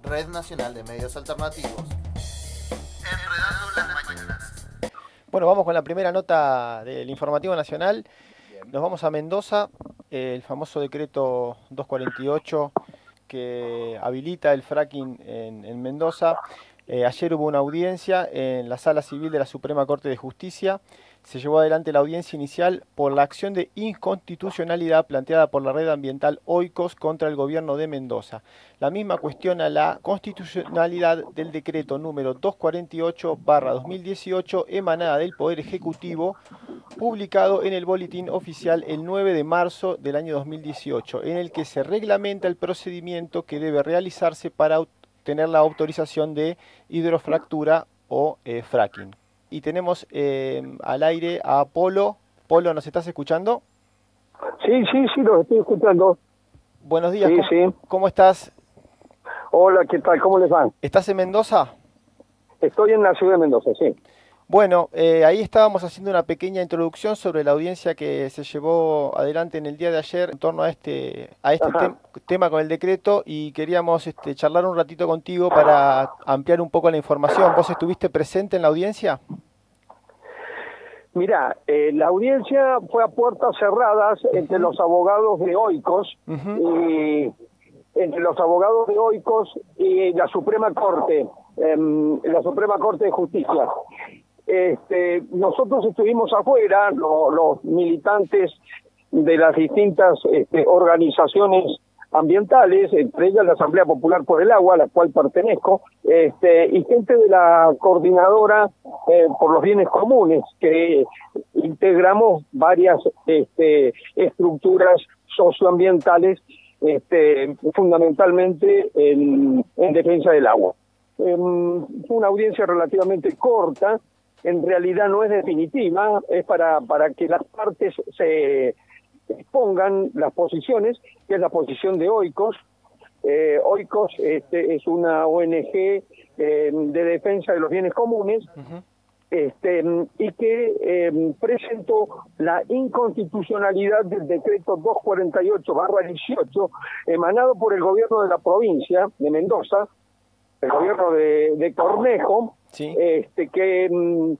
Red Nacional de Medios Alternativos. Enredando las Mañanas. Bueno, vamos con la primera nota del Informativo Nacional. Nos vamos a Mendoza, el famoso decreto 248 que habilita el fracking en Mendoza. Ayer hubo una audiencia en la Sala Civil de la Suprema Corte de Justicia. Se llevó adelante la audiencia inicial por la acción de inconstitucionalidad planteada por la red ambiental Oikos contra el gobierno de Mendoza. La misma cuestiona la constitucionalidad del decreto número 248/2018 emanada del Poder Ejecutivo, publicado en el Boletín Oficial el 9 de marzo del año 2018, en el que se reglamenta el procedimiento que debe realizarse para obtener la autorización de hidrofractura o fracking. Y tenemos al aire a Polo. Polo, ¿nos estás escuchando? Sí, los estoy escuchando. Buenos días, Sí. ¿Cómo estás? Hola, ¿qué tal? ¿Cómo les va? ¿Estás en Mendoza? Estoy en la ciudad de Mendoza, sí. Bueno, ahí estábamos haciendo una pequeña introducción sobre la audiencia que se llevó adelante en el día de ayer en torno a este tema con el decreto, y queríamos charlar un ratito contigo para ampliar un poco la información. ¿Vos estuviste presente en la audiencia? Mirá, la audiencia fue a puertas cerradas entre los abogados de Oikos y entre los abogados de Oikos y la Suprema Corte, la Suprema Corte de Justicia. Nosotros estuvimos afuera, los militantes de las distintas organizaciones ambientales, entre ellas la Asamblea Popular por el Agua, a la cual pertenezco, y gente de la Coordinadora por los Bienes Comunes, que integramos varias estructuras socioambientales, fundamentalmente en defensa del agua. Fue una audiencia relativamente corta. En realidad no es definitiva, es para que las partes se expongan las posiciones, que es la posición de Oikos. Oikos es una ONG de defensa de los bienes comunes, y que presentó la inconstitucionalidad del decreto 248/18 emanado por el gobierno de la provincia de Mendoza, el gobierno de Cornejo, sí, que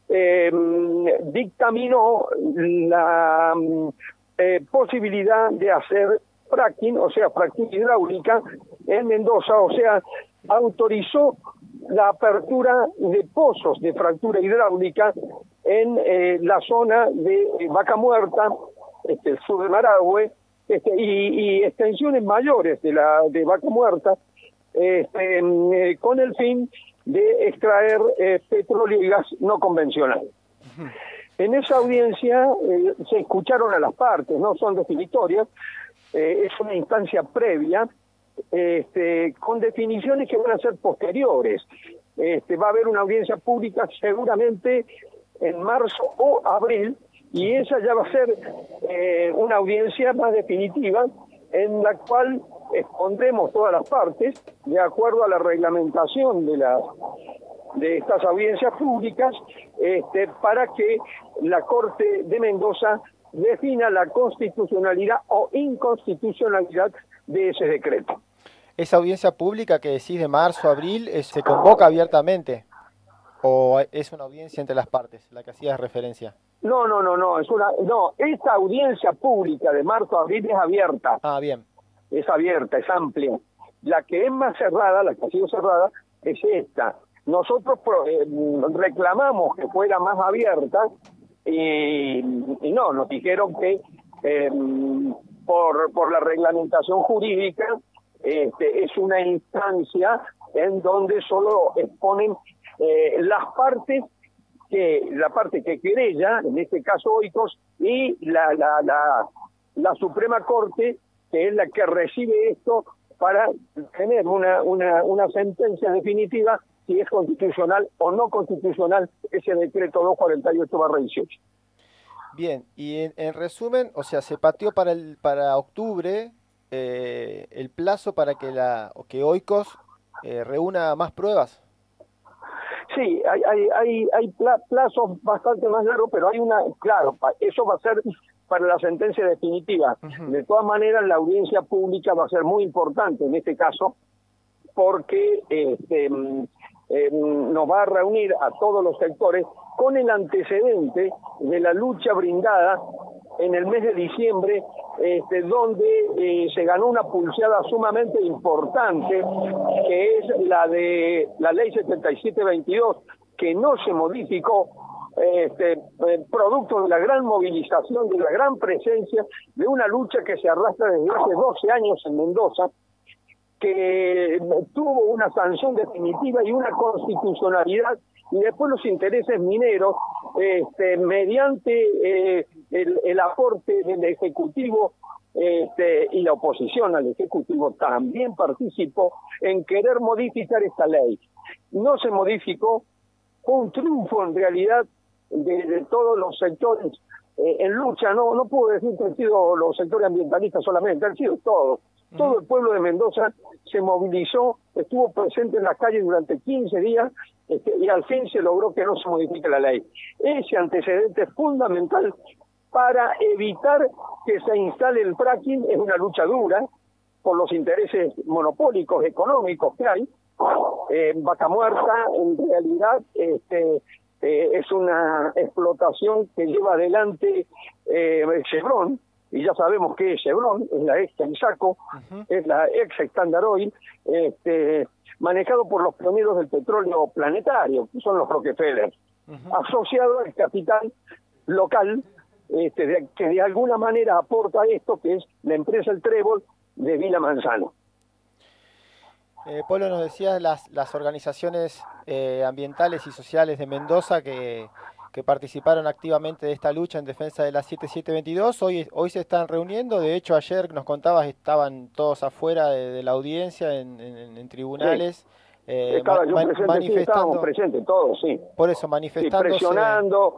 dictaminó la posibilidad de hacer fracking, o sea, fracking hidráulica en Mendoza, o sea, autorizó la apertura de pozos de fractura hidráulica en la zona de Vaca Muerta, el sur de Marahue, y extensiones mayores de Vaca Muerta, con el fin de extraer petróleo y gas no convencional. En esa audiencia se escucharon a las partes, no son definitorias, es una instancia previa, con definiciones que van a ser posteriores. Va a haber una audiencia pública seguramente en marzo o abril, y esa ya va a ser una audiencia más definitiva, en la cual expondremos todas las partes de acuerdo a la reglamentación de estas audiencias públicas, para que la Corte de Mendoza defina la constitucionalidad o inconstitucionalidad de ese decreto. ¿Esa audiencia pública que decís de marzo a abril se convoca abiertamente o es una audiencia entre las partes, la que hacías referencia? No, esta audiencia pública de marzo a abril es abierta. Ah, bien. Es abierta, es amplia. La que es más cerrada, la que ha sido cerrada, es esta. Nosotros reclamamos que fuera más abierta y no, nos dijeron que por la reglamentación jurídica es una instancia en donde solo exponen las partes, la parte que querella, en este caso Oikos, y la Suprema Corte, que es la que recibe esto para tener una sentencia definitiva si es constitucional o no constitucional ese decreto 248/18. Bien, y en resumen, o sea, se pateó para octubre el plazo para que Oikos reúna más pruebas. Sí, hay plazos bastante más largos, pero hay claro, eso va a ser para la sentencia definitiva. De todas maneras, la audiencia pública va a ser muy importante en este caso, porque nos va a reunir a todos los sectores con el antecedente de la lucha brindada en el mes de diciembre, donde se ganó una pulseada sumamente importante, que es la de la ley 7722, que no se modificó, producto de la gran movilización, de la gran presencia, de una lucha que se arrastra desde hace 12 años en Mendoza, que tuvo una sanción definitiva y una constitucionalidad, y después los intereses mineros, mediante el aporte del Ejecutivo, y la oposición al Ejecutivo también participó en querer modificar esta ley. No se modificó, fue un triunfo en realidad de todos los sectores en lucha. No puedo decir que han sido los sectores ambientalistas solamente, han sido todos. Todo el pueblo de Mendoza se movilizó, estuvo presente en las calles durante 15 días y al fin se logró que no se modifique la ley. Ese antecedente es fundamental para evitar que se instale el fracking. Es una lucha dura por los intereses monopólicos económicos que hay. Vaca Muerta en realidad es una explotación que lleva adelante Chevron, y ya sabemos que es Chevron, es la ex Texaco, es la ex Standard Oil, manejado por los pioneros del petróleo planetario, que son los Rockefeller, asociado al capital local, que de alguna manera aporta esto, que es la empresa El Trébol de Vila Manzano. Polo, nos decías las organizaciones ambientales y sociales de Mendoza que participaron activamente de esta lucha en defensa de la 7722, hoy se están reuniendo. De hecho, ayer nos contabas, estaban todos afuera de la audiencia en tribunales. Yo presente, manifestando, sí, estábamos presentes todos, sí. Por eso, manifestándose. Sí, presionando,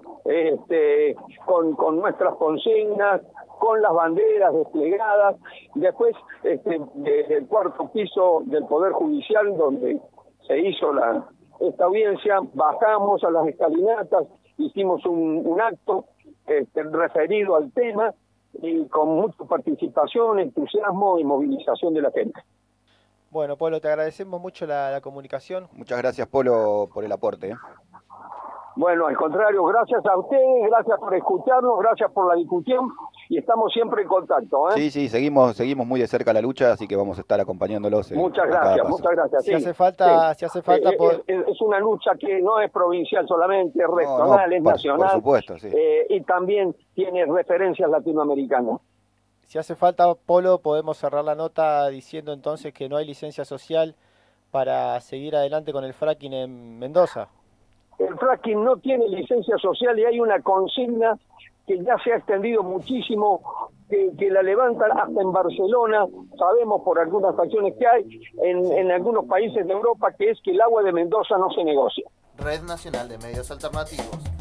con nuestras consignas, con las banderas desplegadas. Después, desde el cuarto piso del Poder Judicial, donde se hizo esta audiencia, bajamos a las escalinatas, hicimos un acto referido al tema, y con mucha participación, entusiasmo y movilización de la gente. Bueno, Polo, te agradecemos mucho la comunicación. Muchas gracias, Polo, por el aporte. Bueno, al contrario, gracias a ustedes, gracias por escucharnos, gracias por la discusión, y estamos siempre en contacto. Sí, seguimos muy de cerca la lucha, así que vamos a estar acompañándolos. Muchas gracias. Si hace falta, es una lucha que no es provincial solamente, es regional, es nacional. Por supuesto, sí. Y también tiene referencias latinoamericanas. Si hace falta, Polo, podemos cerrar la nota diciendo entonces que no hay licencia social para seguir adelante con el fracking en Mendoza. El fracking no tiene licencia social y hay una consigna que ya se ha extendido muchísimo, que la levantan hasta en Barcelona, sabemos por algunas acciones que hay en algunos países de Europa, que es que el agua de Mendoza no se negocia. Red Nacional de Medios Alternativos.